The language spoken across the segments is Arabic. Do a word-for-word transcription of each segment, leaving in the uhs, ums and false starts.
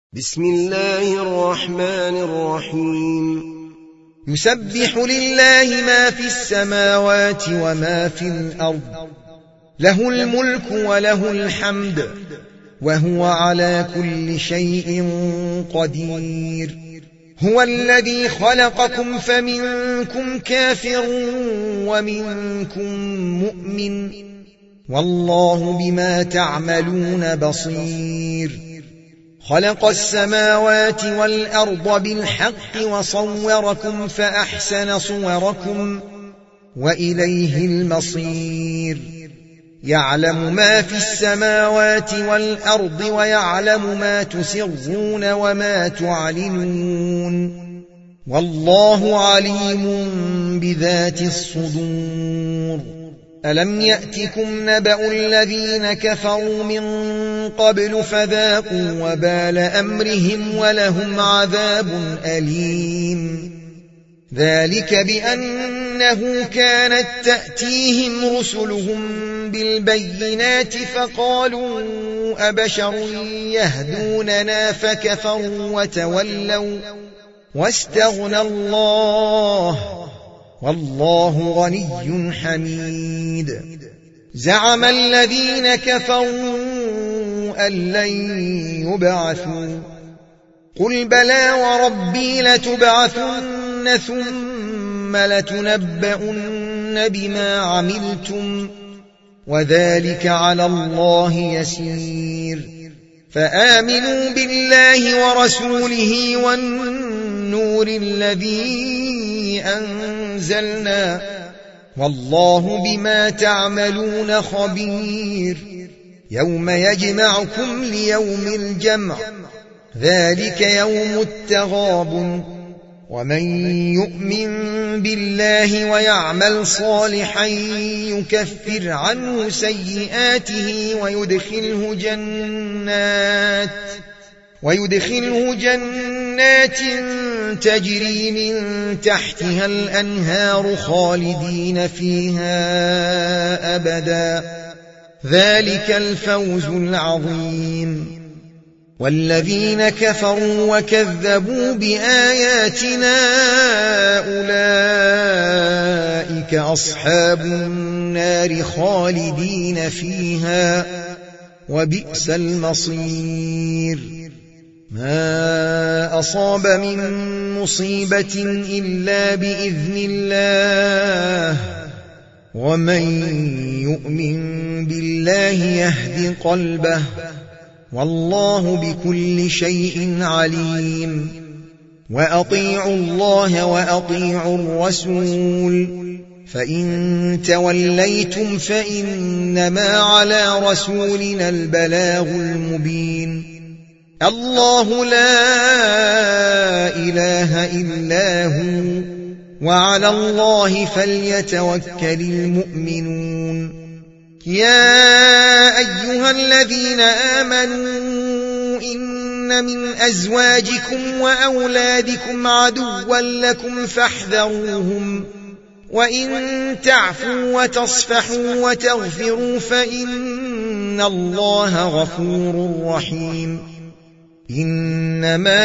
بسم الله الرحمن الرحيم يسبح لله ما في السماوات وما في الأرض له الملك وله الحمد وهو على كل شيء قدير هو الذي خلقكم فمنكم كافر ومنكم مؤمن والله بما تعملون بصير خلق السماوات والأرض بالحق وصوركم فأحسن صوركم وإليه المصير يعلم ما في السماوات والأرض ويعلم ما تسرون وما تعلنون والله عليم بذات الصدور ألم يأتكم نبأ الذين كفروا من قبل فذاقوا وبال أمرهم ولهم عذاب أليم ذلك بأنه كانت تأتيهم رسلهم بالبينات فقالوا أبشر يهدوننا فكفروا وتولوا واستغنى الله والله غني حميد زعم الذين كفروا أن لن يبعثوا قل بلى وربي لتبعثن ثم لتنبؤن بما عملتم وذلك على الله يسير فآمنوا بالله ورسوله والنور الذي أنزلنا والله بما تعملون خبير يوم يجمعكم ليوم الجمع ذلك يوم التغابن ومن يؤمن بالله ويعمل صالحا يكفر عنه سيئاته ويدخله جنات ويدخله جنات تجري من تحتها الأنهار خالدين فيها أبدا ذلك الفوز العظيم والذين كفروا وكذبوا بآياتنا أولئك أصحاب النار خالدين فيها وبئس المصير ما أصاب من مصيبة إلا بإذن الله ومن يؤمن بالله يهد قلبه والله بكل شيء عليم وأطيعوا الله وأطيعوا الرسول فإن توليتم فإنما على رسولنا البلاغ المبين الله لا إله إلا هو وعلى الله فليتوكل المؤمنون يا أيها الذين آمنوا إن من أزواجكم وأولادكم عدوا لكم فاحذروهم وإن تعفوا وتصفحوا وتغفروا فإن الله غفور رحيم إنما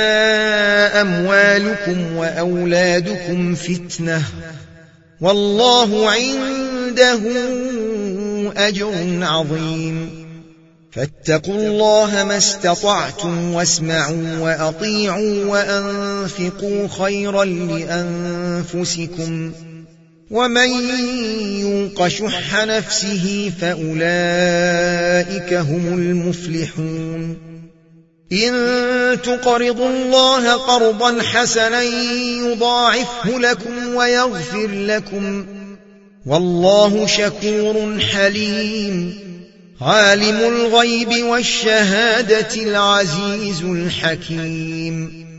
أموالكم وأولادكم فتنة والله عنده أجر عظيم فاتقوا الله ما استطعتم واسمعوا وأطيعوا وأنفقوا خيرا لأنفسكم ومن يوق شح نفسه فأولئك هم المفلحون إن تقرضوا الله قرضا حسنا يضاعفه لكم ويغفر لكم والله شكور حليم عالم الغيب والشهادة العزيز الحكيم